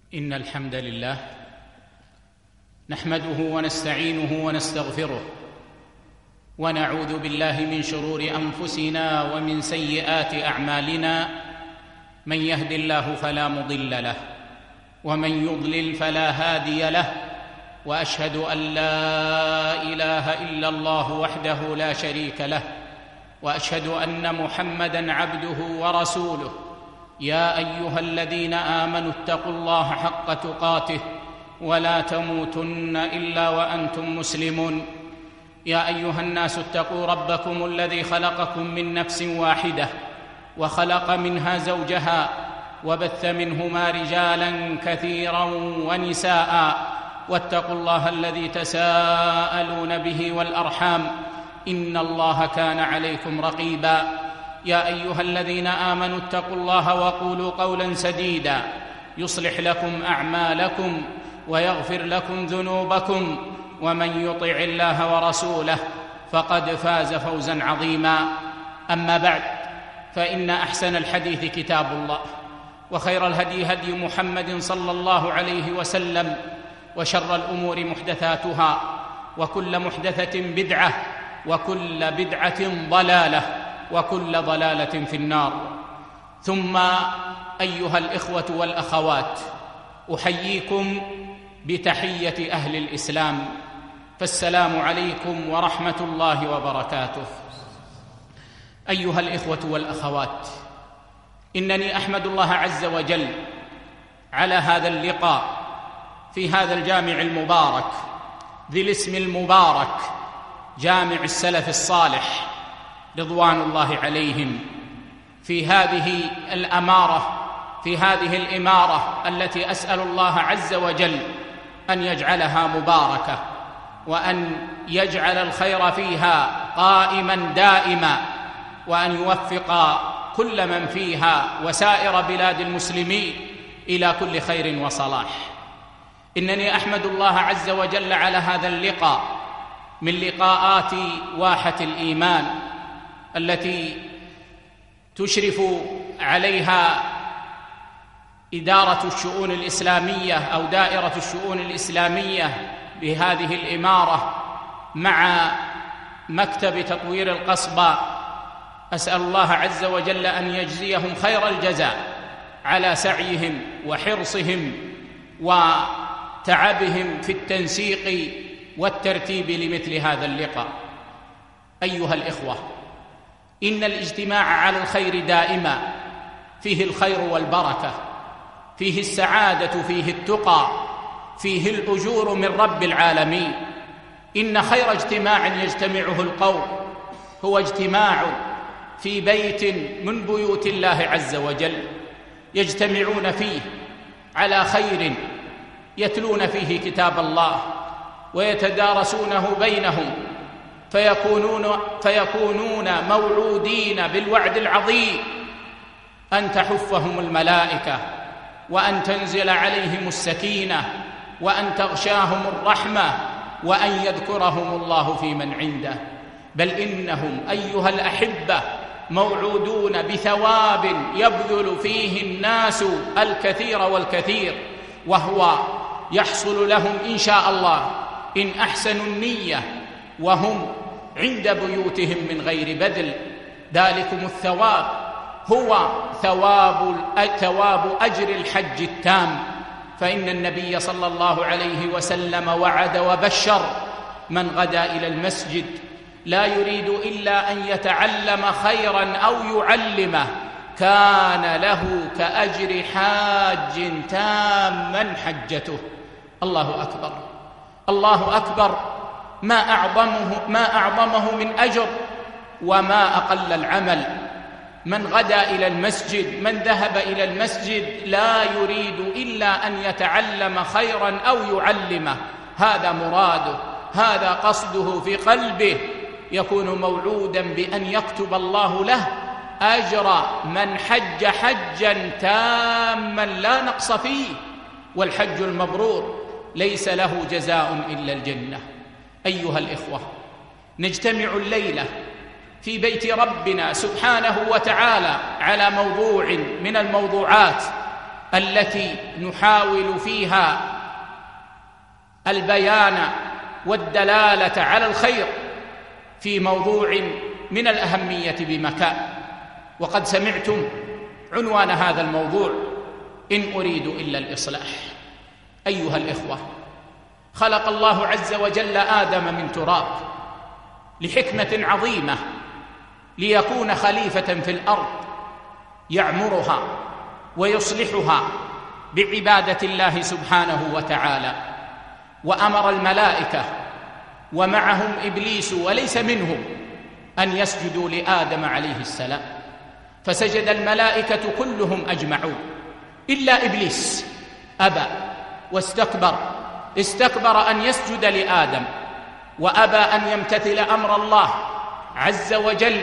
إن الحمد لله نحمده ونستعينه ونستغفره، ونعوذ بالله من شرور أنفسنا ومن سيئات أعمالنا. من يهد الله فلا مضل له، ومن يضلل فلا هادي له، وأشهد أن لا إله إلا الله وحده لا شريك له، وأشهد أن محمدًا عبده ورسوله. يا أيها الذين آمنوا اتقوا الله حق تقاته ولا تموتن إلا وأنتم مسلمون. يا أيها الناس اتقوا ربكم الذي خلقكم من نفس واحدة، وخلق منها زوجها، وبث منهما رجالا كثيرا ونساء، واتقوا الله الذي تساءلون به والأرحام، إن الله كان عليكم رقيبا. يا أيها الذين آمنوا اتقوا الله وقولوا قولا سديدا يصلح لكم أعمالكم ويغفر لكم ذنوبكم، ومن يطع الله ورسوله فقد فاز فوزا عظيما. أما بعد، فإن أحسن الحديث كتاب الله، وخير الهدي هدي محمد صلى الله عليه وسلم، وشر الأمور محدثاتها، وكل محدثة بدعة، وكل بدعة ضلالة، وكل ضلالة في النار. ثم أيها الإخوة والأخوات، أحييكم بتحية أهل الإسلام، فالسلام عليكم ورحمة الله وبركاته. أيها الإخوة والأخوات، إنني أحمد الله عز وجل على هذا اللقاء في هذا الجامع المبارك ذي الاسم المبارك، جامع السلف الصالح رضوان الله عليهم، في هذه الإمارة التي أسأل الله عز وجل أن يجعلها مباركة، وأن يجعل الخير فيها قائما دائما، وأن يوفق كل من فيها وسائر بلاد المسلمين إلى كل خير وصلاح. إنني أحمد الله عز وجل على هذا اللقاء من لقاءات واحة الإيمان التي تشرف عليها إدارة الشؤون الإسلامية أو دائرة الشؤون الإسلامية بهذه الإمارة مع مكتب تطوير القصبة. أسأل الله عز وجل أن يجزيهم خير الجزاء على سعيهم وحرصهم وتعبهم في التنسيق والترتيب لمثل هذا اللقاء. أيها الإخوة، إن الاجتماع على الخير دائما فيه الخير والبركة، فيه السعادة، فيه التقى، فيه الأجور من رب العالمين. إن خير اجتماع يجتمعه القوم هو اجتماع في بيت من بيوت الله عز وجل، يجتمعون فيه على خير، يتلون فيه كتاب الله ويتدارسونه بينهم، فيكونون موعودين بالوعد العظيم أن تحفهم الملائكة، وأن تنزل عليهم السكينة، وأن تغشاهم الرحمة، وأن يذكرهم الله في من عنده. بل إنهم أيها الأحبة موعودون بثواب يبذل فيه الناس الكثير والكثير، وهو يحصل لهم إن شاء الله إن أحسنوا النية وهم عند بيوتهم من غير بذل. ذلكم الثواب هو ثواب أجر الحج التام. فإن النبي صلى الله عليه وسلم وعد وبشر من غدا إلى المسجد لا يريد إلا أن يتعلم خيرا أو يعلمه كان له كأجر حاج تاما حجته. الله أكبر، الله أكبر، ما أعظمه من أجر وما أقل العمل. من غدا إلى المسجد، من ذهب إلى المسجد لا يريد إلا أن يتعلم خيرا أو يعلمه، هذا مراده، هذا قصده في قلبه، يكون موعودا بأن يكتب الله له أجر من حج حجا تاما لا نقص فيه. والحج المبرور ليس له جزاء إلا الجنة. أيها الإخوة، نجتمع الليلة في بيت ربنا سبحانه وتعالى على موضوع من الموضوعات التي نحاول فيها البيان والدلالة على الخير في موضوع من الأهمية بمكان. وقد سمعتم عنوان هذا الموضوع: إن أريد إلا الإصلاح. أيها الإخوة، خلق الله عز وجل آدم من تراب لحكمة عظيمة، ليكون خليفة في الأرض يعمرها ويصلحها بعبادة الله سبحانه وتعالى. وأمر الملائكة ومعهم إبليس وليس منهم أن يسجدوا لآدم عليه السلام، فسجد الملائكة كلهم أجمعون إلا إبليس، أبى واستكبر، استكبر أن يسجد لآدم، وأبى أن يمتثل أمر الله عز وجل،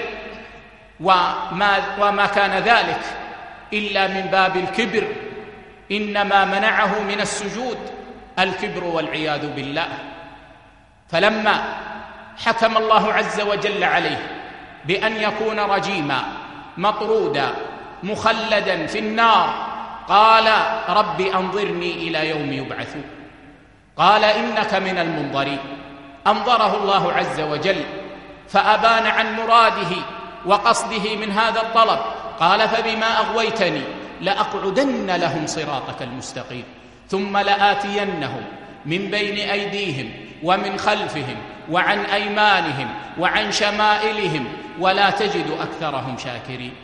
وما كان ذلك إلا من باب الكبر. إنما منعه من السجود الكبر والعياذ بالله. فلما حكم الله عز وجل عليه بأن يكون رجيما مطرودا مخلدا في النار، قال: رب أنظرني إلى يوم يبعثون. قال: إنك من المنظرين. أنظره الله عز وجل فأبان عن مراده وقصده من هذا الطلب. قال: فبما أغويتني لأقعدن لهم صراطك المستقيم ثم لآتينهم من بين أيديهم ومن خلفهم وعن أيمانهم وعن شمائلهم ولا تجد أكثرهم شاكرين.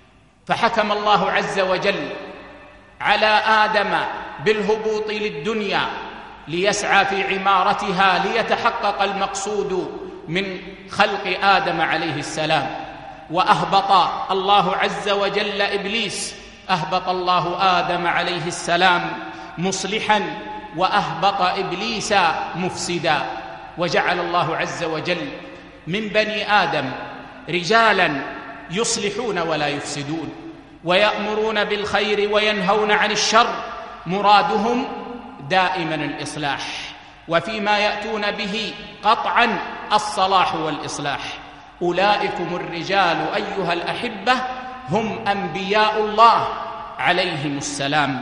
فحكم الله عز وجل على آدم بالهبوط للدنيا ليسعى في عمارتها ليتحقق المقصود من خلق آدم عليه السلام. وأهبط الله عز وجل إبليس، أهبط الله آدم عليه السلام مصلحا، وأهبط إبليس مفسدا. وجعل الله عز وجل من بني آدم رجالا يصلحون ولا يفسدون، ويأمرون بالخير وينهون عن الشر، مرادهم دائما الإصلاح، وفيما يأتون به قطعا الصلاح والإصلاح. أولئكم الرجال أيها الأحبة هم أنبياء الله عليهم السلام.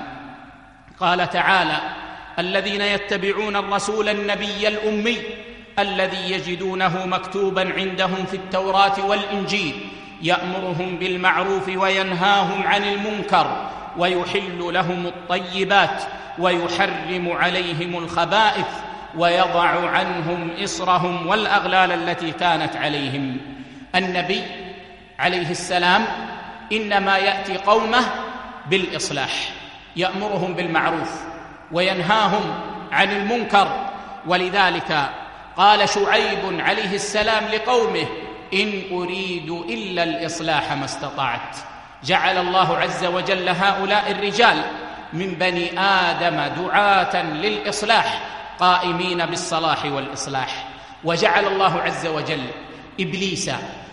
قال تعالى: الذين يتبعون الرسول النبي الأمي الذي يجدونه مكتوبا عندهم في التوراة والإنجيل يأمرهم بالمعروف وينهاهم عن المنكر ويحل لهم الطيبات ويحرم عليهم الخبائث ويضع عنهم إصرهم والأغلال التي كانت عليهم. النبي عليه السلام إنما يأتي قومه بالإصلاح، يأمرهم بالمعروف وينهاهم عن المنكر. ولذلك قال شعيب عليه السلام لقومه: إن أريد إلا الإصلاح ما استطعت. جعل الله عز وجل هؤلاء الرجال من بني آدم دعاة للإصلاح قائمين بالصلاح والإصلاح. وجعل الله عز وجل إبليس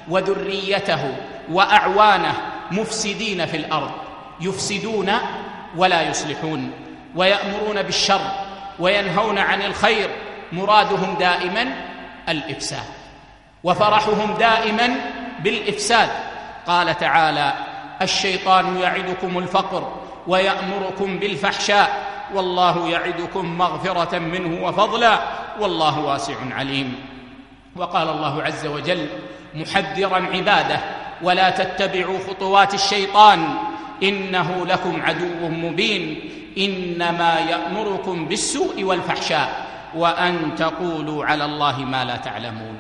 وذريته وأعوانه مفسدين في الأرض، يفسدون ولا يصلحون، ويأمرون بالشر وينهون عن الخير، مرادهم دائما الإفساد، وفرحهم دائما بالإفساد. قال تعالى: الشيطان يعدكم الفقر ويأمركم بالفحشاء والله يعدكم مغفرة منه وفضلا والله واسع عليم. وقال الله عز وجل محذرا عباده: ولا تتبعوا خطوات الشيطان إنه لكم عدو مبين إنما يأمركم بالسوء والفحشاء وأن تقولوا على الله ما لا تعلمون.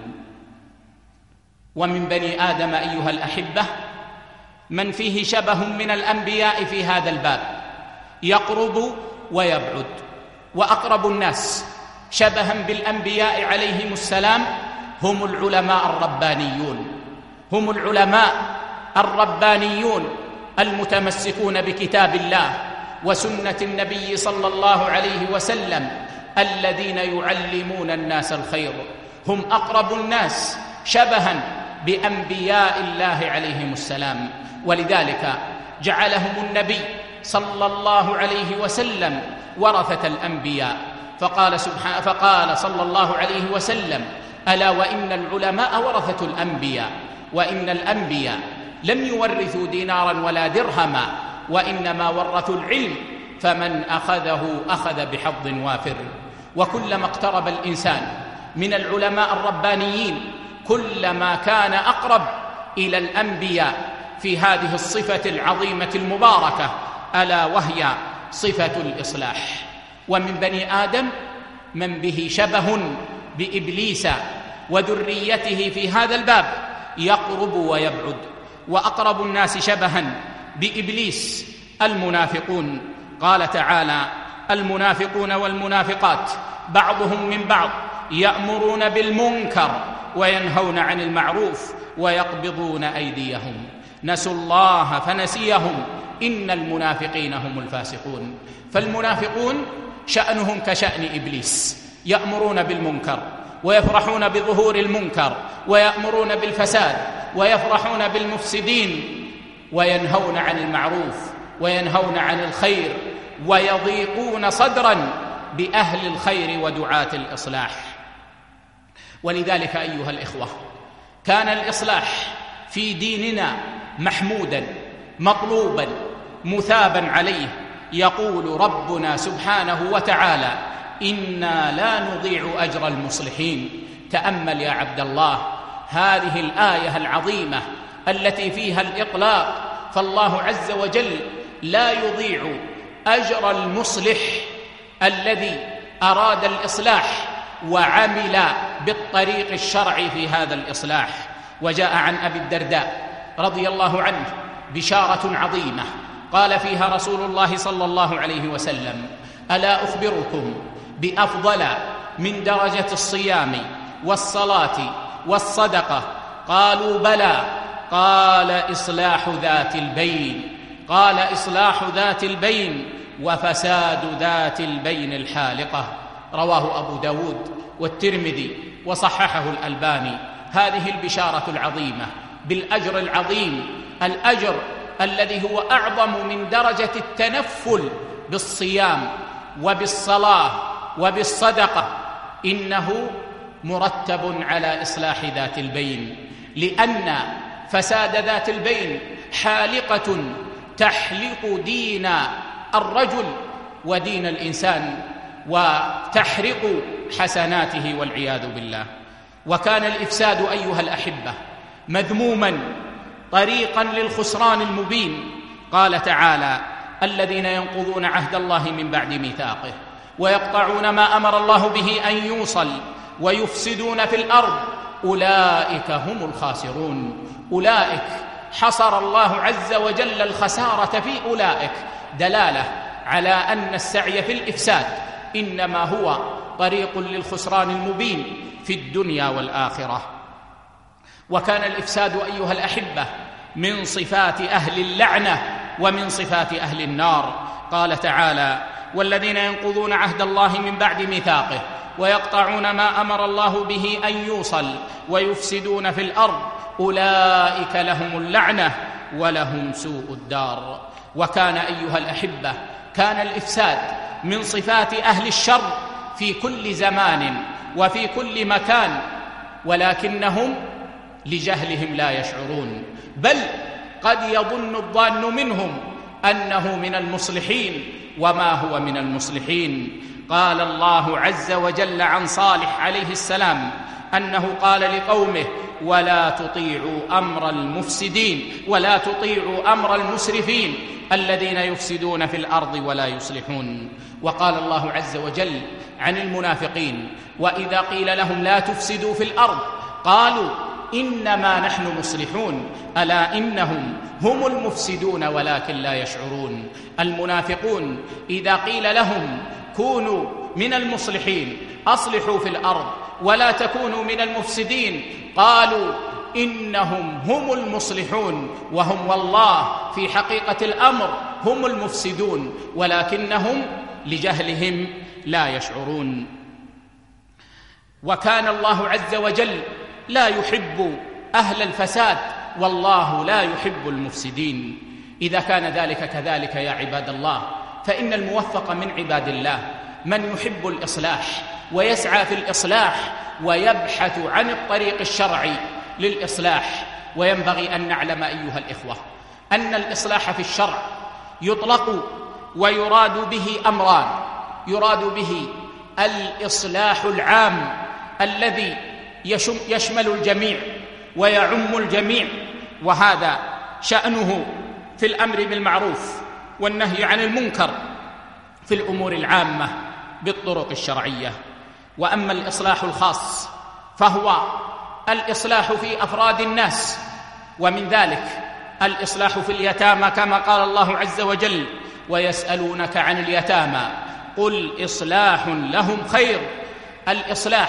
ومن بني آدم أيها الأحبة من فيه شبه من الأنبياء في هذا الباب، يقرب ويبعد. وأقرب الناس شبها بالأنبياء عليهم السلام هم العلماء الربانيون، هم العلماء الربانيون المتمسكون بكتاب الله وسنة النبي صلى الله عليه وسلم الذين يعلمون الناس الخير. هم أقرب الناس شبها بأنبياء الله عليهم السلام، ولذلك جعلهم النبي صلى الله عليه وسلم ورثة الأنبياء. فقال صلى الله عليه وسلم: ألا وإن العلماء ورثة الأنبياء، وإن الأنبياء لم يورثوا دينارا ولا درهما، وإنما ورثوا العلم فمن أخذه أخذ بحظ وافر. وكلما اقترب الإنسان من العلماء الربانيين كلما كان أقرب إلى الأنبياء في هذه الصفة العظيمة المباركة، ألا وهي صفة الإصلاح. ومن بني آدم من به شبه بإبليس وذريته في هذا الباب يقرب ويبعد، وأقرب الناس شبها بإبليس المنافقون. قال تعالى: المنافقون والمنافقات بعضهم من بعض يأمرون بالمنكر وينهون عن المعروف ويقبضون أيديهم نسوا الله فنسيهم إن المنافقين هم الفاسقون. فالمنافقون شأنهم كشأن إبليس، يأمرون بالمنكر ويفرحون بظهور المنكر، ويأمرون بالفساد ويفرحون بالمفسدين، وينهون عن المعروف وينهون عن الخير، ويضيقون صدرا بأهل الخير ودعاة الإصلاح. ولذلك أيها الإخوة، كان الإصلاح في ديننا محمودا مطلوبا مثابا عليه. يقول ربنا سبحانه وتعالى: إنا لا نضيع أجر المصلحين. تأمل يا عبد الله هذه الآية العظيمة التي فيها الإطلاق، فالله عز وجل لا يضيع أجر المصلح الذي أراد الإصلاح وعمل بالطريق الشرعي في هذا الإصلاح. وجاء عن أبي الدرداء رضي الله عنه بشارة عظيمة قال فيها رسول الله صلى الله عليه وسلم: ألا أخبركم بأفضل من درجة الصيام والصلاة والصدقة؟ قالوا: بلى. قال: إصلاح ذات البين. قال: إصلاح ذات البين وفساد ذات البين الحالقة. رواه أبو داود والترمذي وصححه الألباني. هذه البشارة العظيمة بالأجر العظيم، الأجر الذي هو أعظم من درجة التنفل بالصيام وبالصلاة وبالصدقة، إنه مرتب على إصلاح ذات البين، لأن فساد ذات البين حالقة تحلق دين الرجل ودين الإنسان وتحرق حسناته والعياذ بالله. وكان الإفساد أيها الأحبة مذموما طريقا للخسران المبين. قال تعالى: الذين ينقضون عهد الله من بعد ميثاقه ويقطعون ما أمر الله به أن يوصل ويفسدون في الأرض أولئك هم الخاسرون. أولئك حصر الله عز وجل الخسارة في أولئك، دلالة على أن السعي في الإفساد إنما هو طريق للخسران المبين في الدنيا والآخرة. وكان الإفساد أيها الأحبة من صفات أهل اللعنة ومن صفات أهل النار. قال تعالى: والذين ينقضون عهد الله من بعد ميثاقه ويقطعون ما أمر الله به أن يوصل ويفسدون في الأرض أولئك لهم اللعنة ولهم سوء الدار. وكان أيها الأحبة كان الإفساد من صفات أهل الشر في كل زمان وفي كل مكان، ولكنهم لجهلهم لا يشعرون، بل قد يظن الظان منهم أنه من المصلحين وما هو من المصلحين. قال الله عز وجل عن صالح عليه السلام أنه قال لقومه: ولا تطيعوا أمر المفسدين ولا تطيعوا أمر المسرفين الذين يفسدون في الأرض ولا يصلحون. وقال الله عز وجل عن المنافقين: وإذا قيل لهم لا تفسدوا في الأرض قالوا إنما نحن مصلحون ألا إنهم هم المفسدون ولكن لا يشعرون. المنافقون إذا قيل لهم كونوا من المصلحين، أصلحوا في الأرض ولا تكونوا من المفسدين، قالوا إنهم هم المصلحون، وهم والله في حقيقة الأمر هم المفسدون ولكنهم لجهلهم لا يشعرون. وكان الله عز وجل لا يحب أهل الفساد، والله لا يحب المفسدين. إذا كان ذلك كذلك يا عباد الله، فإن الموفق من عباد الله من يحب الإصلاح ويسعى في الإصلاح ويبحث عن الطريق الشرعي للإصلاح. وينبغي أن نعلم أيها الإخوة أن الإصلاح في الشرع يطلق ويراد به أمران: يراد به الإصلاح العام الذي يشمل الجميع ويعم الجميع، وهذا شأنه في الأمر بالمعروف والنهي عن المنكر في الأمور العامة بالطرق الشرعية. وأما الإصلاح الخاص فهو الإصلاح في أفراد الناس، ومن ذلك الإصلاح في اليتامى، كما قال الله عز وجل: ويسألونك عن اليتامى قل إصلاح لهم خير. الإصلاح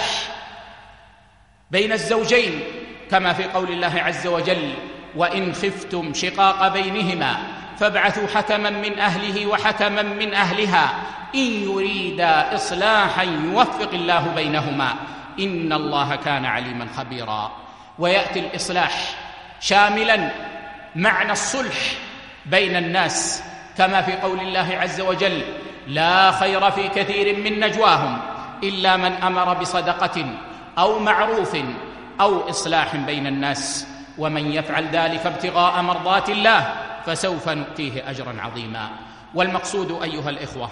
بين الزوجين كما في قول الله عز وجل: وإن خفتم شقاق بينهما فابعثوا حكما من أهله وحكما من أهلها إن يريدا إصلاحا يوفق الله بينهما إن الله كان عليما خبيرا. ويأتي الإصلاح شاملا معنى الصلح بين الناس كما في قول الله عز وجل: لا خير في كثير من نجواهم إلا من أمر بصدقة أو معروف أو إصلاح بين الناس ومن يفعل ذلك ابتغاء مرضات الله فسوف نؤتيه أجرا عظيما. والمقصود أيها الإخوة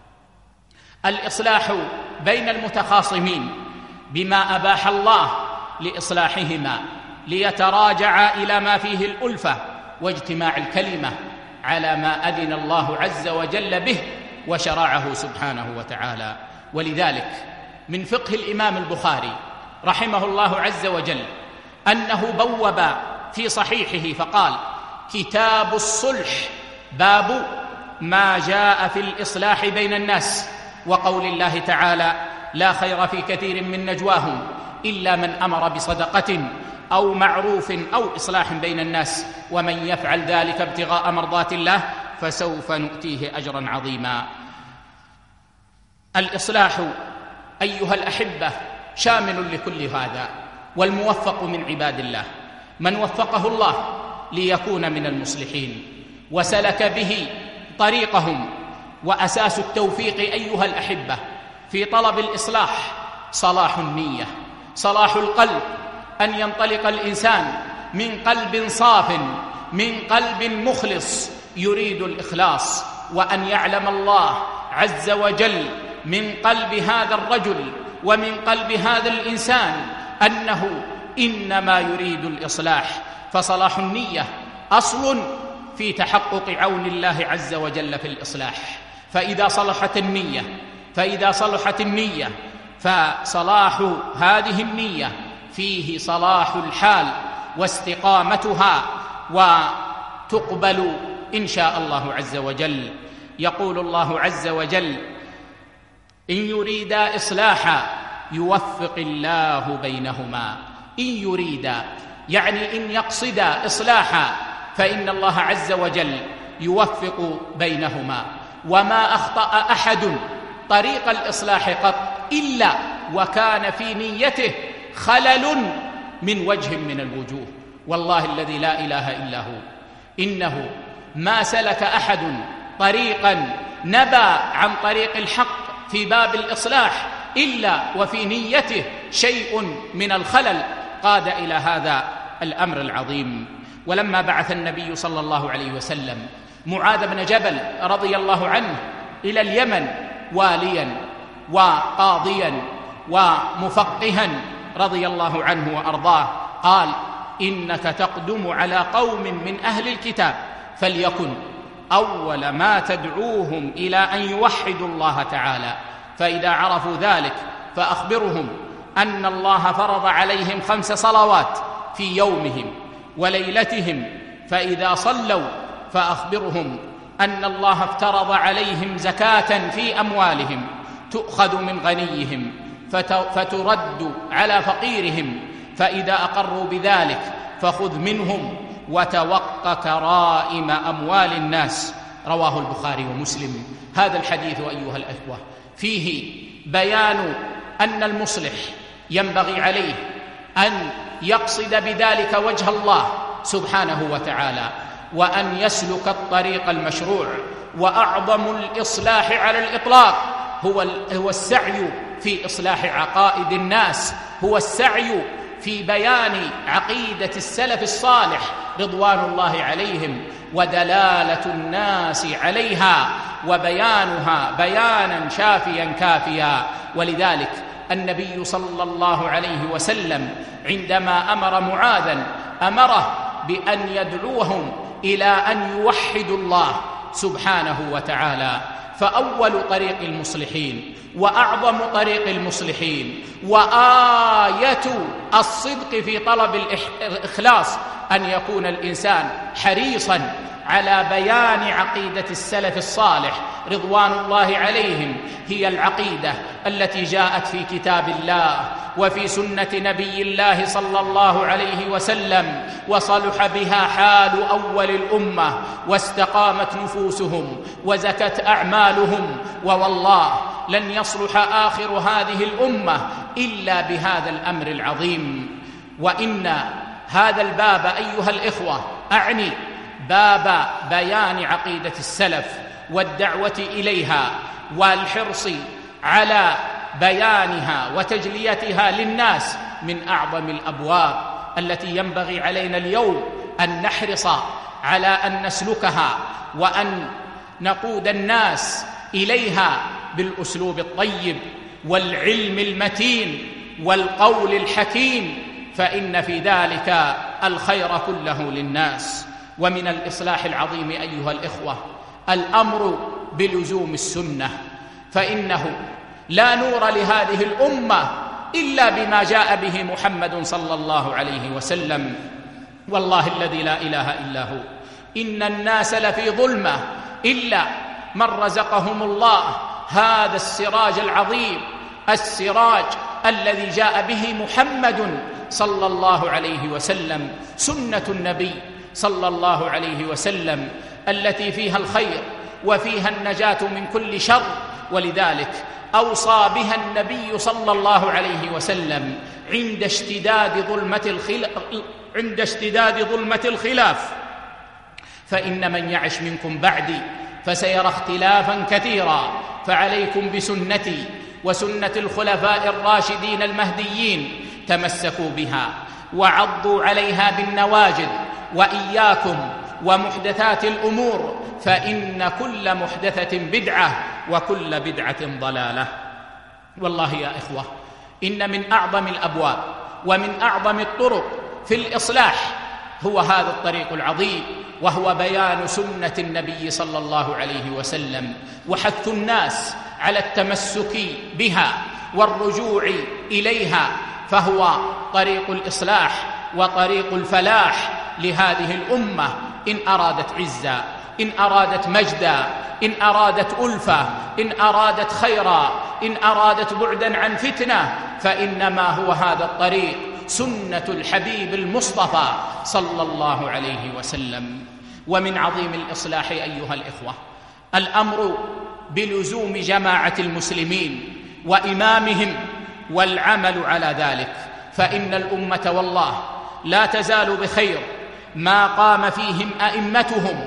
الإصلاح بين المتخاصمين بما أباح الله لإصلاحهما ليتراجعا إلى ما فيه الألفة واجتماع الكلمة على ما أذن الله عز وجل به وشرعه سبحانه وتعالى. ولذلك من فقه الإمام البخاري رحمه الله عز وجل أنه بوب في صحيحه فقال: كتاب الصلح، باب ما جاء في الإصلاح بين الناس، وقول الله تعالى: لا خير في كثير من نجواهم إلا من أمر بصدقة أو معروف أو إصلاح بين الناس ومن يفعل ذلك ابتغاء مرضات الله فسوف نؤتيه أجرا عظيما. الإصلاح أيها الأحبة شامل لكل هذا، والموفق من عباد الله من وفقه الله ليكون من المصلحين وسلك به طريقهم. وأساس التوفيق أيها الأحبة في طلب الإصلاح صلاح النية، صلاح القلب، أن ينطلق الإنسان من قلب صاف، من قلب مخلص يريد الإخلاص، وأن يعلم الله عز وجل من قلب هذا الرجل ومن قلب هذا الإنسان أنه إنما يريد الإصلاح. فصلاح النية أصل في تحقق عون الله عز وجل في الإصلاح. فإذا صلحت النية فصلاح هذه النية فيه صلاح الحال واستقامتها وتقبل إن شاء الله عز وجل. يقول الله عز وجل: إن يريدا إصلاحا يوفق الله بينهما. إن يريدا يعني إن يقصدا إصلاحا فإن الله عز وجل يوفق بينهما. وما أخطأ أحد طريق الإصلاح قط إلا وكان في نيته خلل من وجه من الوجوه. والله الذي لا إله إلا هو إنه ما سلك أحد طريقا نبى عن طريق الحق في باب الإصلاح إلا وفي نيته شيء من الخلل قاد إلى هذا الأمر العظيم. ولما بعث النبي صلى الله عليه وسلم معاذ بن جبل رضي الله عنه إلى اليمن واليا وقاضيا ومفقها رضي الله عنه وأرضاه، قال: إنك تقدم على قوم من أهل الكتاب فليكن أول ما تدعوهم إلى أن يوحدوا الله تعالى، فإذا عرفوا ذلك فأخبرهم أن الله فرض عليهم 5 صلوات في يومهم وليلتهم، فإذا صلوا فأخبرهم أن الله افترض عليهم زكاة في أموالهم تؤخذ من غنيهم فترد على فقيرهم، فإذا أقروا بذلك فخذ منهم وتوق كرائم أموال الناس. رواه البخاري ومسلم. هذا الحديث أيها الأخوة فيه بيان أن المصلح ينبغي عليه أن يقصد بذلك وجه الله سبحانه وتعالى، وأن يسلك الطريق المشروع. وأعظم الإصلاح على الإطلاق هو السعي في إصلاح عقائد الناس، هو السعي في بيان عقيدة السلف الصالح رضوان الله عليهم ودلالة الناس عليها وبيانها بيانا شافيا كافيا. ولذلك النبي صلى الله عليه وسلم عندما أمر معاذا أمره بأن يدعوهم إلى أن يوحدوا الله سبحانه وتعالى. فأول طريق المصلحين وأعظم طريق المصلحين وآية الصدق في طلب الإخلاص أن يكون الإنسان حريصاً على بيان عقيدة السلف الصالح رضوان الله عليهم، هي العقيدة التي جاءت في كتاب الله وفي سنة نبي الله صلى الله عليه وسلم، وصلح بها حال أول الأمة واستقامت نفوسهم وزكت أعمالهم. ووالله لن يصلح آخر هذه الأمة إلا بهذا الأمر العظيم. وإن هذا الباب أيها الإخوة، أعني باب بيان عقيدة السلف والدعوة إليها والحرص على بيانها وتجليتها للناس، من أعظم الأبواب التي ينبغي علينا اليوم أن نحرص على أن نسلكها وأن نقود الناس إليها بالأسلوب الطيب والعلم المتين والقول الحكيم، فإن في ذلك الخير كله للناس. ومن الإصلاح العظيم أيها الإخوة الأمر بلزوم السنة، فإنه لا نور لهذه الأمة إلا بما جاء به محمد صلى الله عليه وسلم. والله الذي لا إله إلا هو إن الناس لفي ظلمة إلا من رزقهم الله هذا السراج العظيم، السراج الذي جاء به محمد صلى الله عليه وسلم، سنة النبي صلى الله عليه وسلم التي فيها الخير وفيها النجاة من كل شر. ولذلك أوصى بها النبي صلى الله عليه وسلم عند اشتداد ظلمة الخلاف، فإن من يعش منكم بعدي فسيرى اختلافا كثيرا، فعليكم بسنتي وسنة الخلفاء الراشدين المهديين، تمسكوا بها وعضوا عليها بالنواجذ، وإياكم ومحدثات الأمور، فإن كل محدثة بدعة وكل بدعة ضلالة. والله يا إخوة إن من أعظم الأبواب ومن أعظم الطرق في الإصلاح هو هذا الطريق العظيم، وهو بيان سنة النبي صلى الله عليه وسلم وحث الناس على التمسك بها والرجوع إليها، فهو طريق الإصلاح وطريق الفلاح لهذه الأمة إن أرادت عزا، إن أرادت مجدا، إن أرادت ألفة، إن أرادت خيرا، إن أرادت بعدا عن فتنة، فإنما هو هذا الطريق سنة الحبيب المصطفى صلى الله عليه وسلم. ومن عظيم الإصلاح أيها الإخوة الأمر بلزوم جماعة المسلمين وإمامهم والعمل على ذلك، فإن الأمة والله لا تزال بخير ما قام فيهم أئمتهم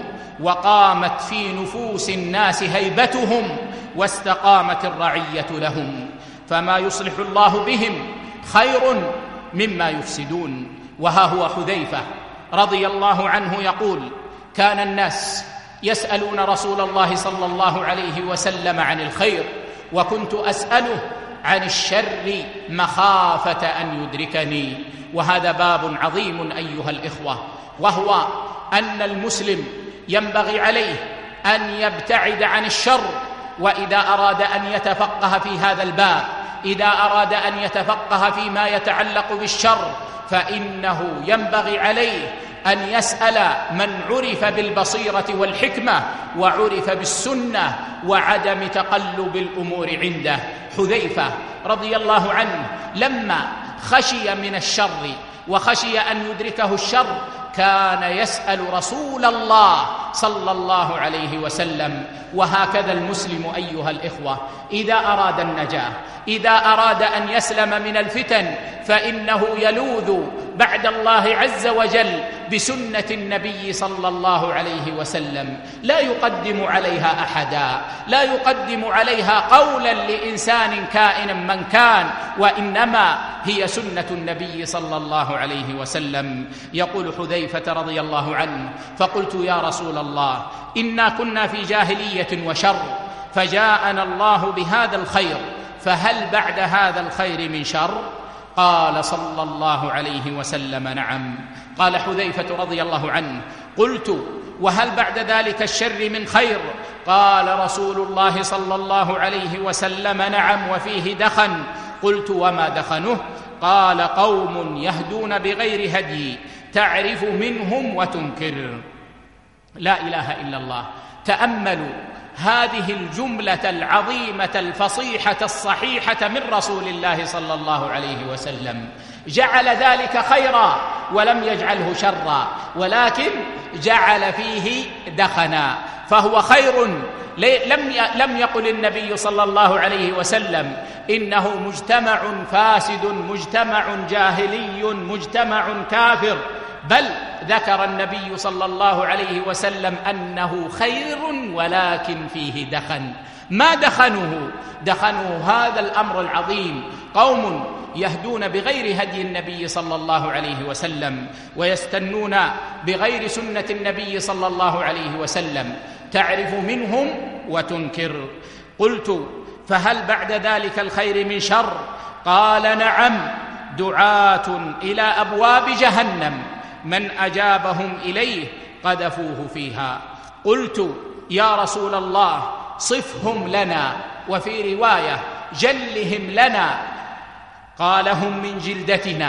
وقامت في نفوس الناس هيبتهم واستقامت الرعية لهم، فما يصلح الله بهم خير مما يفسدون. وها هو حذيفة رضي الله عنه يقول: كان الناس يسألون رسول الله صلى الله عليه وسلم عن الخير، وكنت أسأله عن الشر مخافة أن يدركني. وهذا باب عظيم أيها الإخوة، وهو أن المسلم ينبغي عليه أن يبتعد عن الشر، وإذا أراد أن يتفقه في هذا الباب، إذا أراد أن يتفقه فيما يتعلق بالشر، فإنه ينبغي عليه أن يسأل من عرف بالبصيرة والحكمة وعرف بالسنة وعدم تقلب الأمور عنده. حذيفة رضي الله عنه لما خشي من الشر وخشي أن يدركه الشر كان يسأل رسول الله صلى الله عليه وسلم. وهكذا المسلم أيها الإخوة إذا أراد النجاة، إذا أراد أن يسلم من الفتن، فإنه يلوذ بعد الله عز وجل بسنة النبي صلى الله عليه وسلم، لا يقدم عليها أحدا، لا يقدم عليها قولا لإنسان كائنا من كان، وإنما هي سنة النبي صلى الله عليه وسلم. يقول حذيفة رضي الله عنه: فقلت يا رسول الله إنا كنا في جاهلية وشر، فجاءنا الله بهذا الخير، فهل بعد هذا الخير من شر؟ قال صلى الله عليه وسلم: نعم. قال حذيفة رضي الله عنه: قلت: وهل بعد ذلك الشر من خير؟ قال رسول الله صلى الله عليه وسلم: نعم، وفيه دخن. قلت: وما دخنه؟ قال: قوم يهدون بغير هدي، تعرف منهم وتنكر. لا إله إلا الله. تأملوا هذه الجملة العظيمة الفصيحة الصحيحة من رسول الله صلى الله عليه وسلم. جعل ذلك خيرا ولم يجعله شرا، ولكن جعل فيه دخنا، فهو خير. لم يقل النبي صلى الله عليه وسلم إنه مجتمع فاسد، مجتمع جاهلي، مجتمع كافر، بل ذكر النبي صلى الله عليه وسلم أنه خير ولكن فيه دخن. ما دخنه؟ دخنه هذا الأمر العظيم: قوم يهدون بغير هدي النبي صلى الله عليه وسلم، ويستنون بغير سنة النبي صلى الله عليه وسلم، تعرف منهم وتنكر. قلت: فهل بعد ذلك الخير من شر؟ قال: نعم، دعاة إلى أبواب جهنم، من أجابهم إليه قذفوه فيها. قلت: يا رسول الله صفهم لنا، وفي رواية جلهم لنا. قال: هم من جلدتنا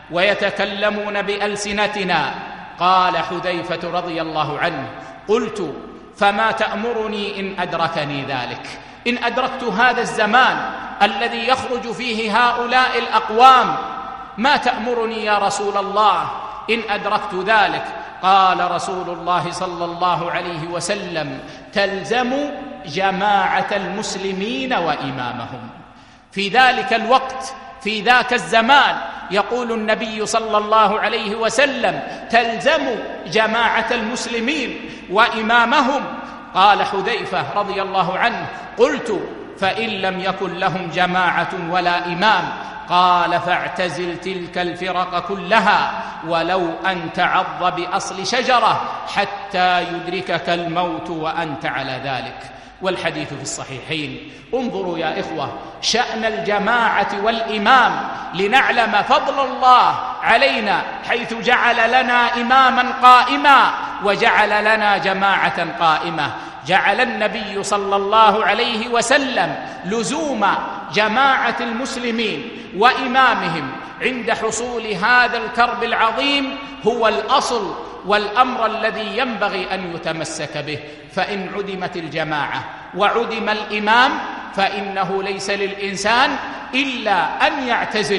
ويتكلمون بألسنتنا. قال حذيفة رضي الله عنه: قلت: فما تأمرني إن أدركني ذلك؟ إن أدركت هذا الزمان الذي يخرج فيه هؤلاء الأقوام، ما تأمرني يا رسول الله إن أدركت ذلك؟ قال رسول الله صلى الله عليه وسلم: تلزم جماعة المسلمين وإمامهم. في ذلك الوقت، في ذاك الزمان، يقول النبي صلى الله عليه وسلم: تلزم جماعة المسلمين وإمامهم. قال حذيفة رضي الله عنه: قلت: فإن لم يكن لهم جماعة ولا إمام؟ قال: فاعتزل تلك الفرق كلها، ولو أن تعض بأصل شجرة حتى يدركك الموت وأنت على ذلك. والحديث في الصحيحين. انظروا يا إخوة شأن الجماعة والإمام لنعلم فضل الله علينا، حيث جعل لنا إماما قائما وجعل لنا جماعة قائمة. جعل النبي صلى الله عليه وسلم لزوم جماعة المسلمين وإمامهم عند حصول هذا الكرب العظيم هو الأصل والأمر الذي ينبغي أن يتمسك به. فإن عدمت الجماعة وعدم الإمام فإنه ليس للإنسان إلا أن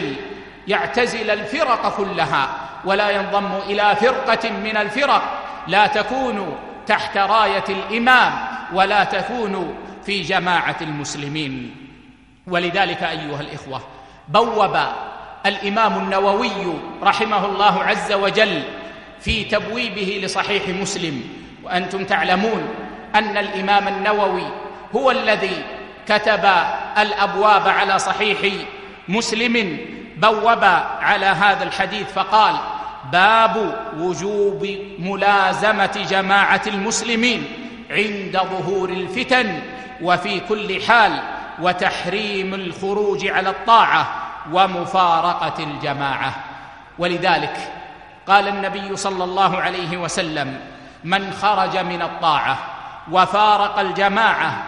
يعتزل الفرق كلها، ولا ينضم إلى فرقة من الفرق، لا تكون تحت راية الإمام ولا تكون في جماعة المسلمين. ولذلك أيها الإخوة بوب الإمام النووي رحمه الله عز وجل في تبويبه لصحيح مسلم، وأنتم تعلمون أن الإمام النووي هو الذي كتب الأبواب على صحيح مسلم، بوب على هذا الحديث فقال: باب وجوب ملازمة جماعة المسلمين عند ظهور الفتن وفي كل حال، وتحريم الخروج على الطاعة ومفارقة الجماعة. ولذلك قال النبي صلى الله عليه وسلم: من خرج من الطاعة وفارق الجماعة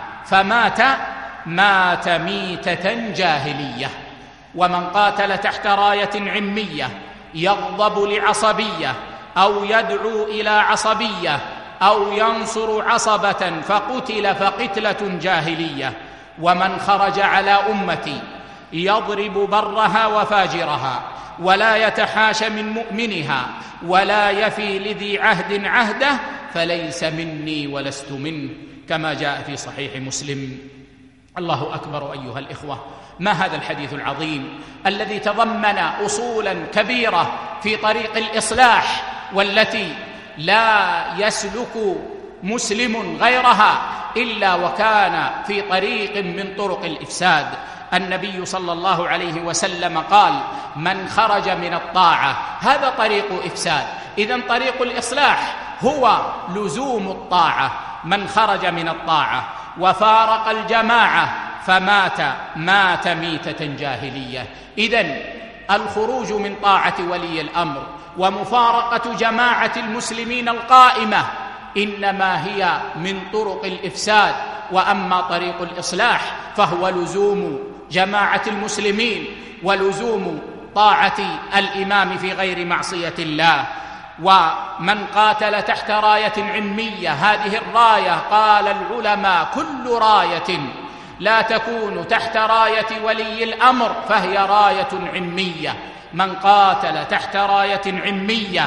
مات ميتة جاهلية. ومن قاتل تحت راية عمية يغضب لعصبية أو يدعو إلى عصبية أو ينصر عصبة فقتل فقتلة جاهلية. ومن خرج على أمتي يضرب برها وفاجرها ولا يتحاش من مؤمنها ولا يفي لذي عهد عهده فليس مني ولست منه، كما جاء في صحيح مسلم. الله أكبر أيها الإخوة، ما هذا الحديث العظيم الذي تضمن أصولا كبيرة في طريق الإصلاح، والتي لا يسلك مسلم غيرها إلا وكان في طريق من طرق الإفساد. النبي صلى الله عليه وسلم قال: من خرج من الطاعة، هذا طريق إفساد. إذن طريق الإصلاح هو لزوم الطاعة. من خرج من الطاعة وفارق الجماعة فمات ميتة جاهلية. إذن الخروج من طاعة ولي الأمر ومفارقة جماعة المسلمين القائمة إنما هي من طرق الإفساد، وأما طريق الإصلاح فهو لزوم جماعة المسلمين ولزوم طاعة الإمام في غير معصية الله. ومن قاتل تحت راية عمية، هذه الراية قال العلماء كل راية لا تكون تحت راية ولي الأمر فهي راية عمية. من قاتل تحت راية عمية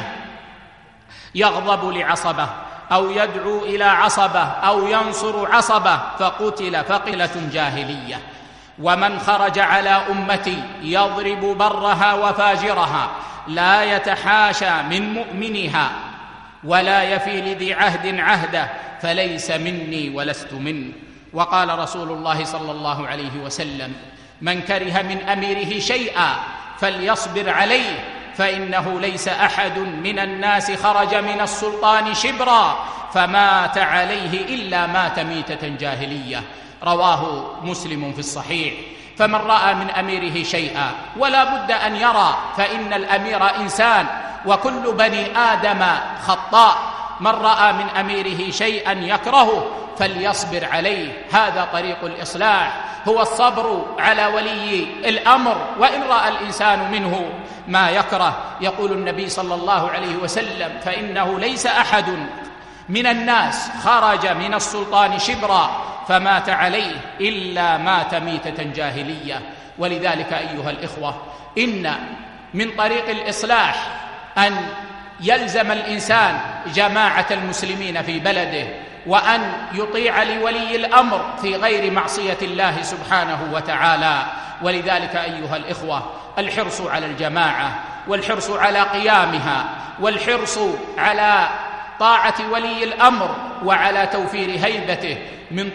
يغضب لعصبة أو يدعو إلى عصبة أو ينصر عصبة فقتل فقلة جاهلية. ومن خرج على أمتي يضرب برها وفاجرها لا يتحاشى من مؤمنها ولا يفي لذي عهد عهده فليس مني ولست منه. وقال رسول الله صلى الله عليه وسلم: من كره من أميره شيئا فليصبر عليه، فإنه ليس أحد من الناس خرج من السلطان شبرا فمات عليه إلا مات ميتة جاهلية. رواه مسلم في الصحيح. فمن رأى من أميره شيئا، ولا بد أن يرى، فإن الأمير إنسان وكل بني آدم خطاء، من رأى من أميره شيئا يكرهه فليصبر عليه. هذا طريق الإصلاح، هو الصبر على ولي الأمر وإن رأى الإنسان منه ما يكره. يقول النبي صلى الله عليه وسلم: فإنه ليس أحد من الناس خرج من السلطان شبرا فمات عليه إلا مات ميتة جاهلية. ولذلك أيها الإخوة، إن من طريق الإصلاح أن يلزم الإنسان جماعة المسلمين في بلده، وأن يطيع لولي الأمر في غير معصية الله سبحانه وتعالى. ولذلك أيها الإخوة، الحرص على الجماعة والحرص على قيامها والحرص على طاعة ولي الأمر وعلى توفير هيبته من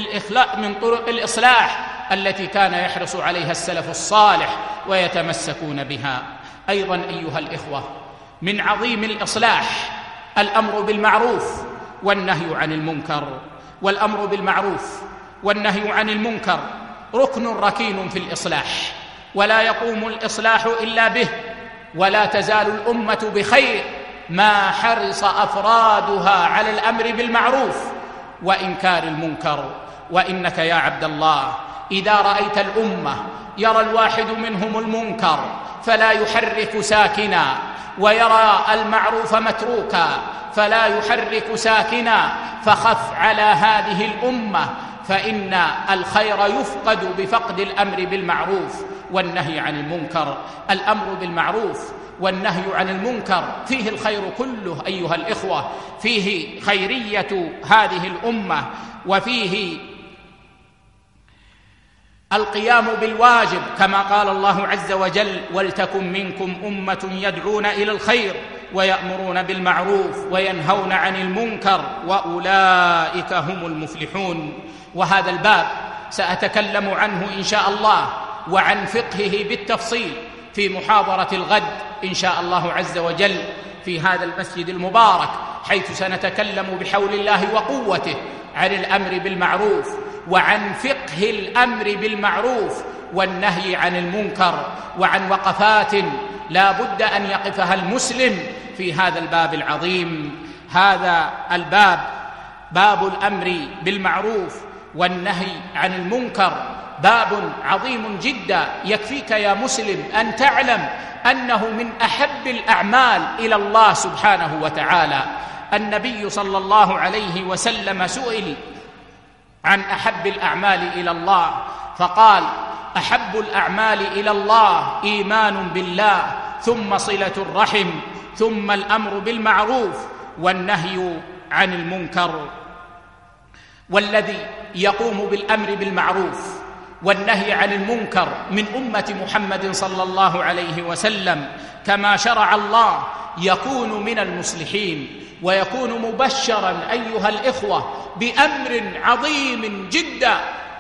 طرق الإصلاح التي كان يحرص عليها السلف الصالح ويتمسكون بها. أيضا أيها الإخوة، من عظيم الإصلاح الأمر بالمعروف والنهي عن المنكر. والأمر بالمعروف والنهي عن المنكر ركن ركين في الإصلاح، ولا يقوم الإصلاح إلا به، ولا تزال الأمة بخير ما حرص أفرادها على الأمر بالمعروف وإنكار المنكر. وإنك يا عبد الله إذا رأيت الأمة يرى الواحد منهم المنكر فلا يحرك ساكنا، ويرى المعروف متروكا فلا يحرك ساكنا، فخف على هذه الأمة، فإن الخير يفقد بفقد الأمر بالمعروف والنهي عن المنكر. الأمر بالمعروف والنهي عن المنكر فيه الخير كله أيها الإخوة، فيه خيرية هذه الأمة، وفيه القيام بالواجب كما قال الله عز وجل: ولتكن منكم أمة يدعون إلى الخير ويأمرون بالمعروف وينهون عن المنكر وأولئك هم المفلحون. وهذا الباب سأتكلم عنه إن شاء الله وعن فقهه بالتفصيل في محاضرة الغد إن شاء الله عز وجل في هذا المسجد المبارك، حيث سنتكلم بحول الله وقوته عن الأمر بالمعروف وعن فقه الأمر بالمعروف والنهي عن المنكر، وعن وقفات لا بد أن يقفها المسلم في هذا الباب العظيم. هذا الباب باب الأمر بالمعروف والنهي عن المنكر باب عظيم جدا. يكفيك يا مسلم أن تعلم أنه من أحب الأعمال إلى الله سبحانه وتعالى. النبي صلى الله عليه وسلم سئل عن أحب الأعمال إلى الله فقال: أحب الأعمال إلى الله إيمان بالله، ثم صلة الرحم، ثم الأمر بالمعروف والنهي عن المنكر. والذي يقوم بالأمر بالمعروف والنهي عن المنكر من أمة محمد صلى الله عليه وسلم كما شرع الله يكون من المصلحين، ويكون مبشرا أيها الإخوة بأمر عظيم جدا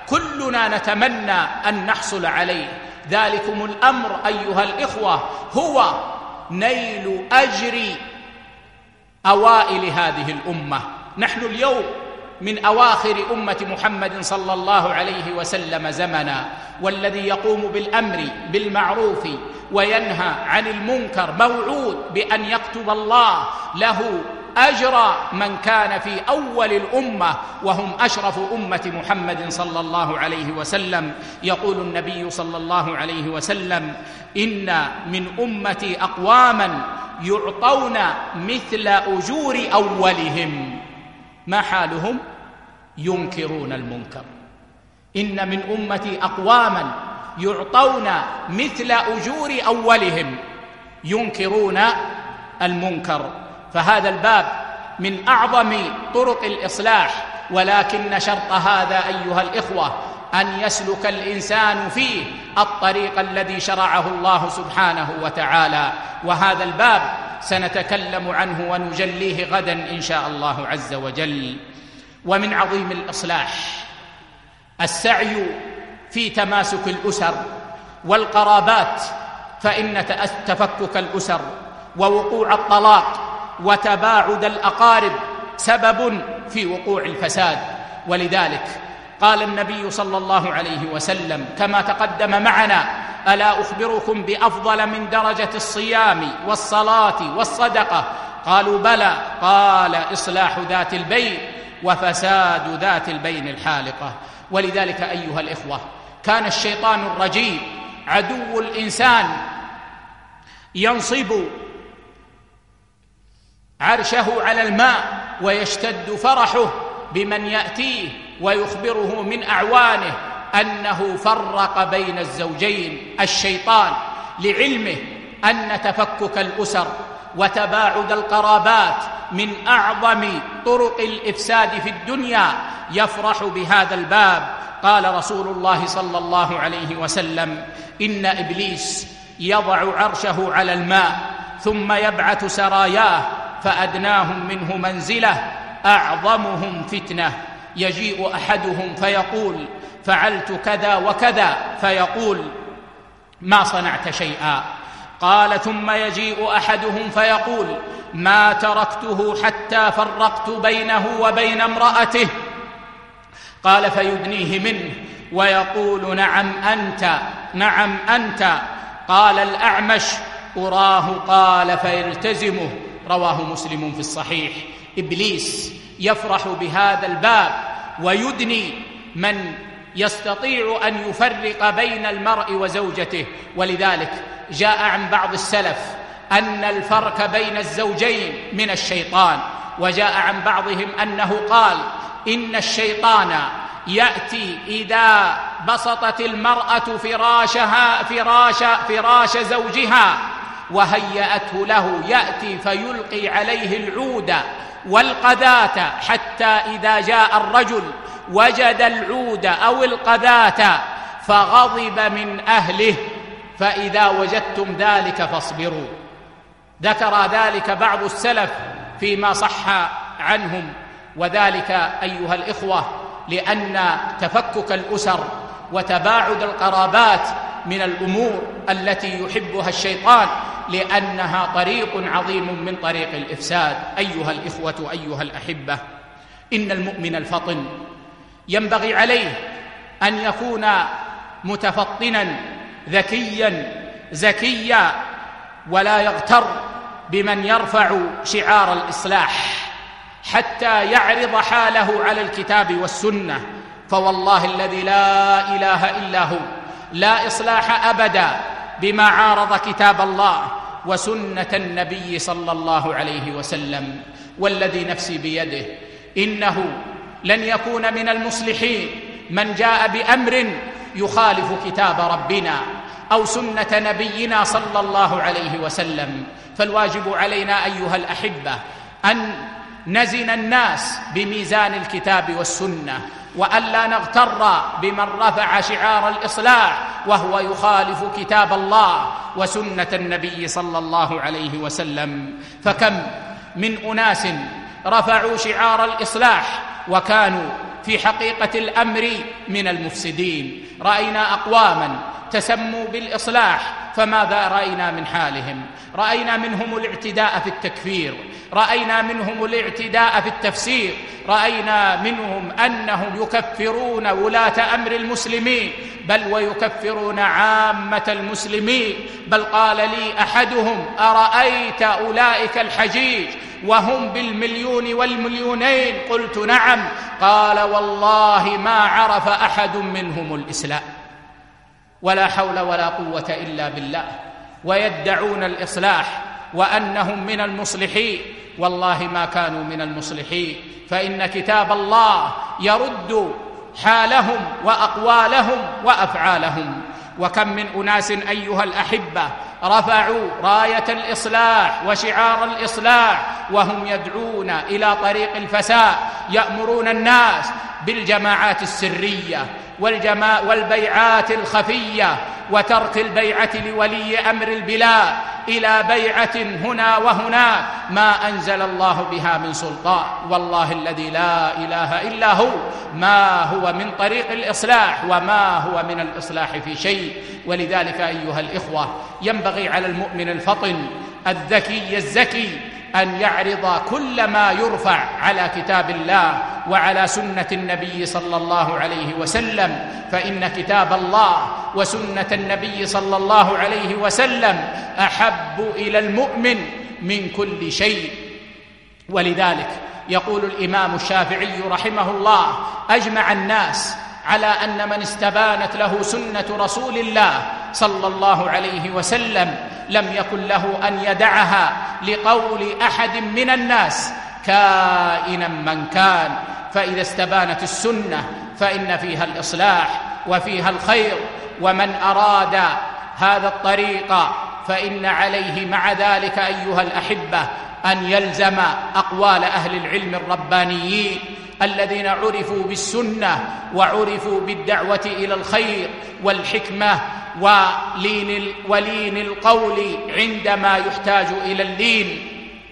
كلنا نتمنى أن نحصل عليه. ذلكم الأمر أيها الإخوة هو نيل أجر أوائل هذه الأمة. نحن اليوم من أواخر أمة محمد صلى الله عليه وسلم زمنا، والذي يقوم بالأمر بالمعروف وينهى عن المنكر موعود بأن يكتب الله له أجر من كان في أول الأمة وهم أشرف أمة محمد صلى الله عليه وسلم. يقول النبي صلى الله عليه وسلم: إن من أمتي أقواما يعطون مثل أجور أولهم. ما حالهم؟ ينكرون المنكر. إن من أمتي أقواما يعطون مثل أجور أولهم ينكرون المنكر. فهذا الباب من أعظم طرق الإصلاح، ولكن شرط هذا أيها الإخوة أن يسلك الإنسان فيه الطريق الذي شرعه الله سبحانه وتعالى. وهذا الباب سنتكلم عنه ونجليه غدا إن شاء الله عز وجل. ومن عظيم الإصلاح السعي في تماسك الأسر والقرابات، فإن تفكك الأسر ووقوع الطلاق وتباعد الأقارب سبب في وقوع الفساد. ولذلك قال النبي صلى الله عليه وسلم كما تقدم معنا: ألا أخبركم بأفضل من درجة الصيام والصلاة والصدقة؟ قالوا بلى. قال: إصلاح ذات البين وفساد ذات البين الحالقة. ولذلك أيها الإخوة كان الشيطان الرجيم عدو الإنسان ينصب عرشه على الماء ويشتد فرحه بمن يأتيه ويخبره من أعوانه أنه فرق بين الزوجين. الشيطان لعلمه أن تفكك الأسر وتباعد القرابات من أعظم طرق الإفساد في الدنيا يفرح بهذا الباب. قال رسول الله صلى الله عليه وسلم: إن إبليس يضع عرشه على الماء ثم يبعث سراياه فأدناهم منه منزلة أعظمهم فتنة. يجيء أحدهم فيقول: فعلت كذا وكذا، فيقول: ما صنعت شيئا. قال: ثم يجيء أحدهم فيقول: ما تركته حتى فرقت بينه وبين امرأته. قال: فيدنيه منه ويقول: نعم أنت، نعم أنت. قال الأعمش: أراه. قال: فيلتزمه. رواه مسلم في الصحيح. إبليس يفرح بهذا الباب ويدني من يستطيع أن يفرق بين المرء وزوجته. ولذلك جاء عن بعض السلف أن الفرق بين الزوجين من الشيطان، وجاء عن بعضهم أنه قال: إن الشيطان يأتي إذا بسطت المرأة فراش زوجها وهيأته له، يأتي فيلقي عليه العود والقذاة حتى إذا جاء الرجل وجد العود أو القذاة فغضب من أهله، فإذا وجدتم ذلك فاصبروا. ذكر ذلك بعض السلف فيما صح عنهم. وذلك أيها الإخوة لأن تفكك الأسر وتباعد القرابات من الأمور التي يحبها الشيطان، لأنها طريق عظيم من طريق الإفساد. أيها الإخوة أيها الأحبة، إن المؤمن الفطن ينبغي عليه أن يكون متفطنا ذكيا زكيا، ولا يغتر بمن يرفع شعار الإصلاح حتى يعرض حاله على الكتاب والسنة. فوالله الذي لا إله إلا هو لا إصلاح أبدا بما عارض كتاب الله وسنة النبي صلى الله عليه وسلم. والذي نفسي بيده إنه لن يكون من المصلحين من جاء بأمر يخالف كتاب ربنا أو سنة نبينا صلى الله عليه وسلم. فالواجب علينا أيها الأحبة أن نزن الناس بميزان الكتاب والسنة، وألا نغتر بمن رفع شعار الإصلاح وهو يخالف كتاب الله وسنة النبي صلى الله عليه وسلم. فكم من أناس رفعوا شعار الإصلاح وكانوا في حقيقة الأمر من المفسدين. رأينا أقواما تسموا بالإصلاح، فماذا رأينا من حالهم؟ رأينا منهم الاعتداء في التكفير، رأينا منهم الاعتداء في التفسير، رأينا منهم أنهم يكفرون ولاة أمر المسلمين، بل ويكفرون عامة المسلمين. بل قال لي أحدهم: أرأيت أولئك الحجيج وهم بالمليون والمليونين؟ قلت: نعم. قال: والله ما عرف أحد منهم الإسلام. ولا حول ولا قوة إلا بالله. ويدعون الإصلاح وأنهم من المصلحين، والله ما كانوا من المصلحين، فإن كتاب الله يرد حالهم وأقوالهم وأفعالهم. وكم من أناس أيها الأحبة رفعوا راية الإصلاح وشعار الإصلاح وهم يدعون إلى طريق الفساد، يأمرون الناس بالجماعات السرية والبيعات الخفية، وترك البيعة لولي أمر البلاد إلى بيعة هنا وهناك ما أنزل الله بها من سلطان. والله الذي لا إله إلا هو ما هو من طريق الإصلاح وما هو من الإصلاح في شيء. ولذلك أيها الإخوة ينبغي على المؤمن الفطن الذكي الزكي أن يعرض كل ما يرفع على كتاب الله وعلى سنة النبي صلى الله عليه وسلم، فإن كتاب الله وسنة النبي صلى الله عليه وسلم أحب إلى المؤمن من كل شيء. ولذلك يقول الإمام الشافعي رحمه الله: أجمع الناس على أن من استبانت له سنة رسول الله صلى الله عليه وسلم لم يكن له أن يدعها لقول أحد من الناس كائنا من كان. فإذا استبانت السنة فإن فيها الإصلاح وفيها الخير، ومن أراد هذا الطريق فإن عليه مع ذلك أيها الأحبة أن يلزم أقوال أهل العلم الربانيين الذين عرفوا بالسنة وعرفوا بالدعوة إلى الخير والحكمة ولين القول عندما يحتاج إلى اللين.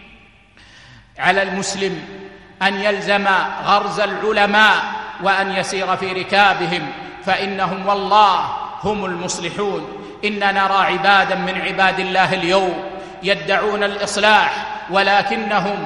على المسلم أن يلزم غرز العلماء وأن يسير في ركابهم، فإنهم والله هم المصلحون. إننا نرى عبادا من عباد الله اليوم يدعون الإصلاح ولكنهم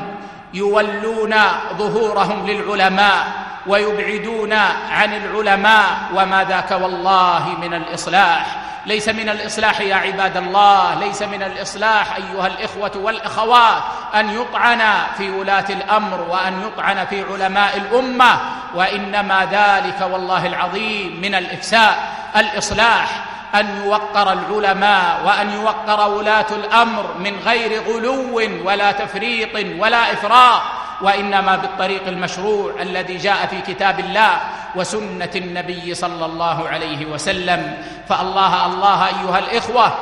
يولون ظهورهم للعلماء ويبعدون عن العلماء، وما ذاك والله من الإصلاح. ليس من الإصلاح يا عباد الله، ليس من الإصلاح أيها الإخوة والأخوات أن يطعن في ولاة الأمر وأن يطعن في علماء الأمة، وإنما ذلك والله العظيم من الإفساد. الإصلاح أن يوقر العلماء وأن يوقر ولاة الأمر من غير غلو ولا تفريط ولا إفراط، وإنما بالطريق المشروع الذي جاء في كتاب الله وسنة النبي صلى الله عليه وسلم. فالله الله أيها الإخوة،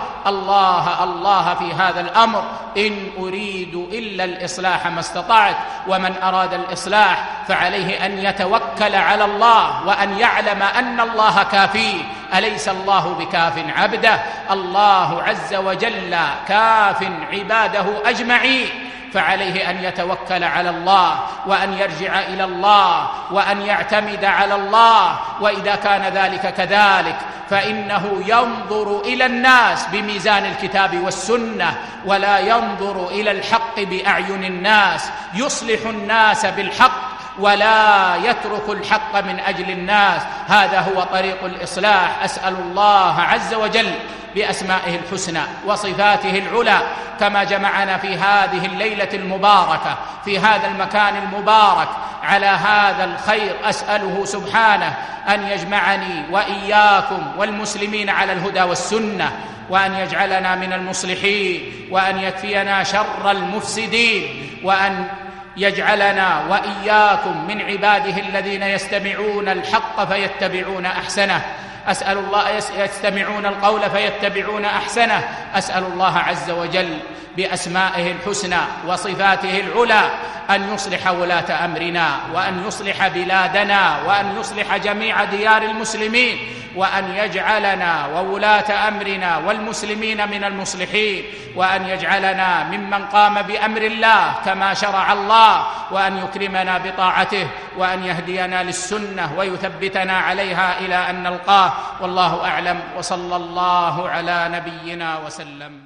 الله في هذا الأمر. إن أريد إلا الإصلاح ما استطعت، ومن أراد الإصلاح فعليه أن يتوكل على الله وأن يعلم أن الله كافيه. أليس الله بكاف عبده؟ الله عز وجل كاف عباده أجمعين، فعليه أن يتوكل على الله وأن يرجع إلى الله وأن يعتمد على الله. وإذا كان ذلك كذلك فإنه ينظر إلى الناس بميزان الكتاب والسنة ولا ينظر إلى الحق بأعين الناس، يصلح الناس بالحق ولا يترك الحق من أجل الناس. هذا هو طريق الإصلاح. أسأل الله عز وجل بأسمائه الحسنى وصفاته العلى كما جمعنا في هذه الليلة المباركة في هذا المكان المبارك على هذا الخير، أسأله سبحانه أن يجمعني وإياكم والمسلمين على الهدى والسنة، وأن يجعلنا من المصلحين، وأن يكفينا شر المفسدين، وأن يجعلنا وإياكم من عباده الذين يستمعون الحق فيتبعون أحسنه. أسأل الله يستمعون القول فيتبعون أحسنه. أسأل الله عز وجل بأسمائه الحسنى وصفاته العلى أن يصلح ولاة أمرنا، وأن يصلح بلادنا، وأن يصلح جميع ديار المسلمين، وأن يجعلنا وولاة أمرنا والمسلمين من المصلحين، وأن يجعلنا ممن قام بأمر الله كما شرع الله، وأن يكرمنا بطاعته، وأن يهدينا للسنة ويثبتنا عليها إلى أن نلقاه. والله أعلم، وصلى الله على نبينا وسلم.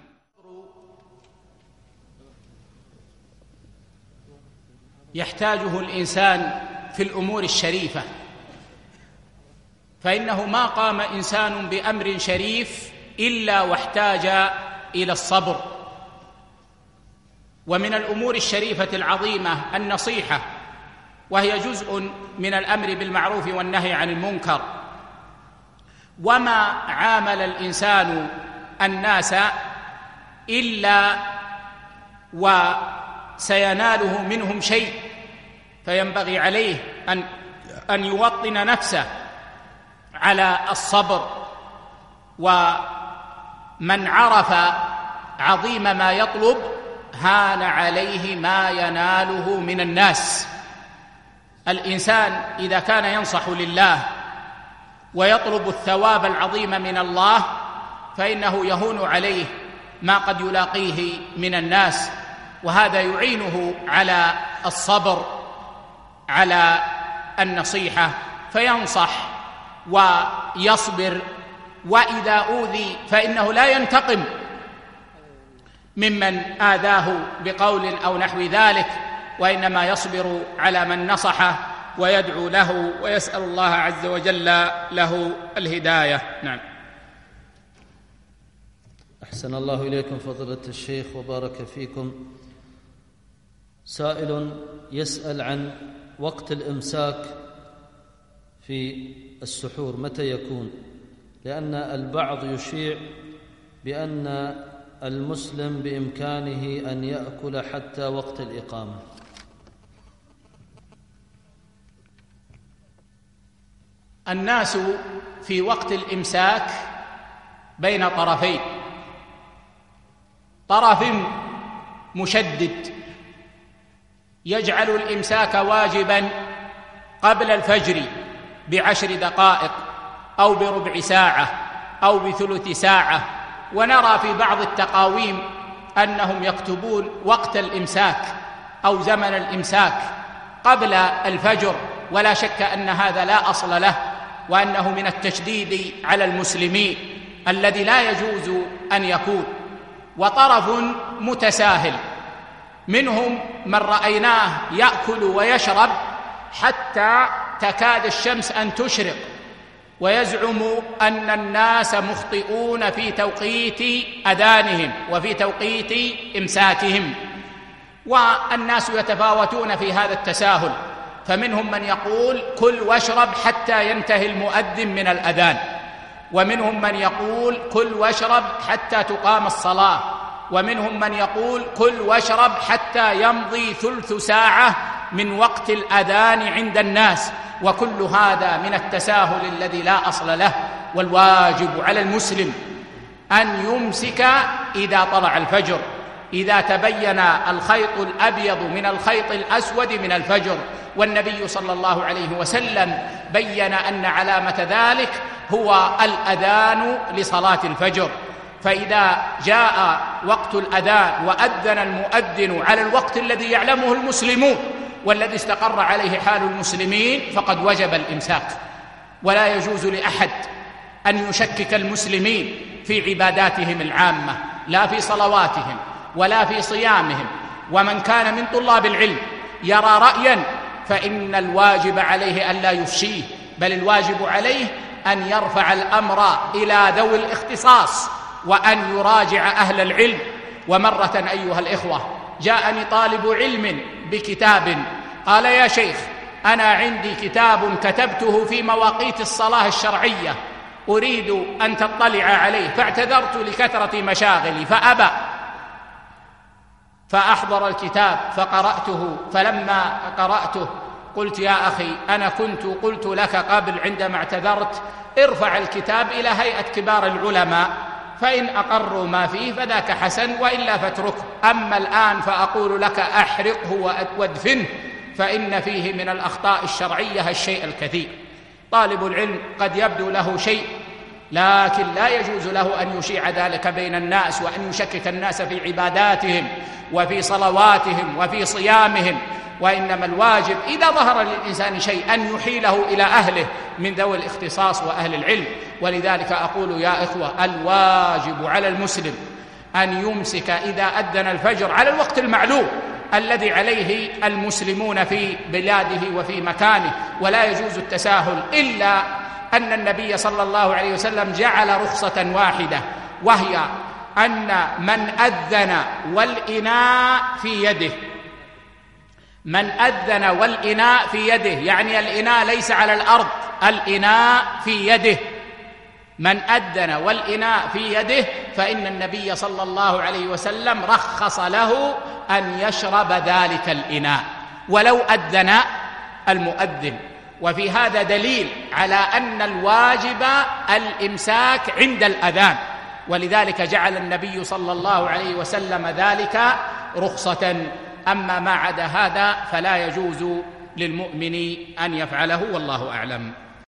يحتاجه الإنسان في الأمور الشريفة، فإنه ما قام إنسان بأمر شريف إلا واحتاج إلى الصبر. ومن الأمور الشريفة العظيمة النصيحة، وهي جزء من الأمر بالمعروف والنهي عن المنكر. وما عامل الإنسان الناس إلا وسيناله منهم شيء، فينبغي عليه أن يوطن نفسه على الصبر. ومن عرف عظيم ما يطلب هان عليه ما يناله من الناس. الإنسان إذا كان ينصح لله ويطلب الثواب العظيم من الله، فإنه يهون عليه ما قد يلاقيه من الناس، وهذا يعينه على الصبر على النصيحة، فينصح ويصبر. وإذا أوذي فإنه لا ينتقم ممن آذاه بقول أو نحو ذلك، وإنما يصبر على من نصحه ويدعو له ويسأل الله عز وجل له الهداية. نعم. أحسن الله إليكم فضيلة الشيخ وبارك فيكم. سائل يسأل عن وقت الإمساك في السحور متى يكون، لأن البعض يشيع بأن المسلم بإمكانه أن يأكل حتى وقت الإقامة. الناس في وقت الإمساك بين طرفين: طرف مشدد يجعل الإمساك واجبا قبل الفجر ب10 دقائق أو بربع ساعة أو بثلث ساعة، ونرى في بعض التقاويم أنهم يكتبون وقت الإمساك أو زمن الإمساك قبل الفجر، ولا شك أن هذا لا أصل له، وأنه من التشديد على المسلمين الذي لا يجوز أن يكون. وطرف متساهل منهم من رأيناه يأكل ويشرب حتى تكاد الشمس أن تشرق، ويزعم أن الناس مخطئون في توقيت أذانهم وفي توقيت إمساكهم. والناس يتفاوتون في هذا التساهل، فمنهم من يقول كل واشرب حتى ينتهي المؤذن من الأذان، ومنهم من يقول كل واشرب حتى تقام الصلاة، ومنهم من يقول كل واشرب حتى يمضي ثلث ساعة من وقت الأذان عند الناس. وكل هذا من التساهل الذي لا أصل له. والواجب على المسلم أن يمسك إذا طلع الفجر، إذا تبين الخيط الأبيض من الخيط الأسود من الفجر. والنبي صلى الله عليه وسلم بين أن علامة ذلك هو الأذان لصلاة الفجر. فإذا جاء وقت الأذان وأذن المؤذن على الوقت الذي يعلمه المسلمون والذي استقر عليه حال المسلمين فقد وجب الإمساك. ولا يجوز لأحد أن يشكك المسلمين في عباداتهم العامة، لا في صلواتهم ولا في صيامهم. ومن كان من طلاب العلم يرى رأيا فإن الواجب عليه أن لا يفشيه، بل الواجب عليه أن يرفع الأمر إلى ذوي الاختصاص وأن يراجع أهل العلم. ومرة أيها الإخوة جاءني طالب علم بكتاب قال: يا شيخ، أنا عندي كتاب كتبته في مواقيت الصلاة الشرعية أريد أن تطلع عليه، فاعتذرت لكثرة مشاغلي فأبى، فأحضر الكتاب فقرأته. فلما قرأته قلت: يا أخي، أنا كنت قلت لك قبل عندما اعتذرت ارفع الكتاب إلى هيئة كبار العلماء، فإن أقروا ما فيه فذاك حسن، وإلا فاتركه. أما الآن فأقول لك أحرقه وادفنه، فإن فيه من الأخطاء الشرعية الشيء الكثير. طالب العلم قد يبدو له شيء، لكن لا يجوز له أن يشيع ذلك بين الناس وأن يشكك الناس في عباداتهم وفي صلواتهم وفي صيامهم، وإنما الواجب إذا ظهر للإنسان شيء أن يحيله إلى أهله من ذوي الاختصاص وأهل العلم. ولذلك أقول يا إخوة، الواجب على المسلم أن يمسك إذا أذن الفجر على الوقت المعلوم الذي عليه المسلمون في بلاده وفي مكانه، ولا يجوز التساهل، إلا أن النبي صلى الله عليه وسلم جعل رخصة واحدة، وهي أن من أذن والإناء في يده، من أذن والإناء في يده، يعني الإناء ليس على الأرض، الإناء في يده، من أذن والإناء في يده فإن النبي صلى الله عليه وسلم رخص له أن يشرب ذلك الإناء ولو أذن المؤذن. وفي هذا دليل على أن الواجب الإمساك عند الأذان، ولذلك جعل النبي صلى الله عليه وسلم ذلك رخصة. أما ما عدا هذا فلا يجوز للمؤمن أن يفعله، والله أعلم.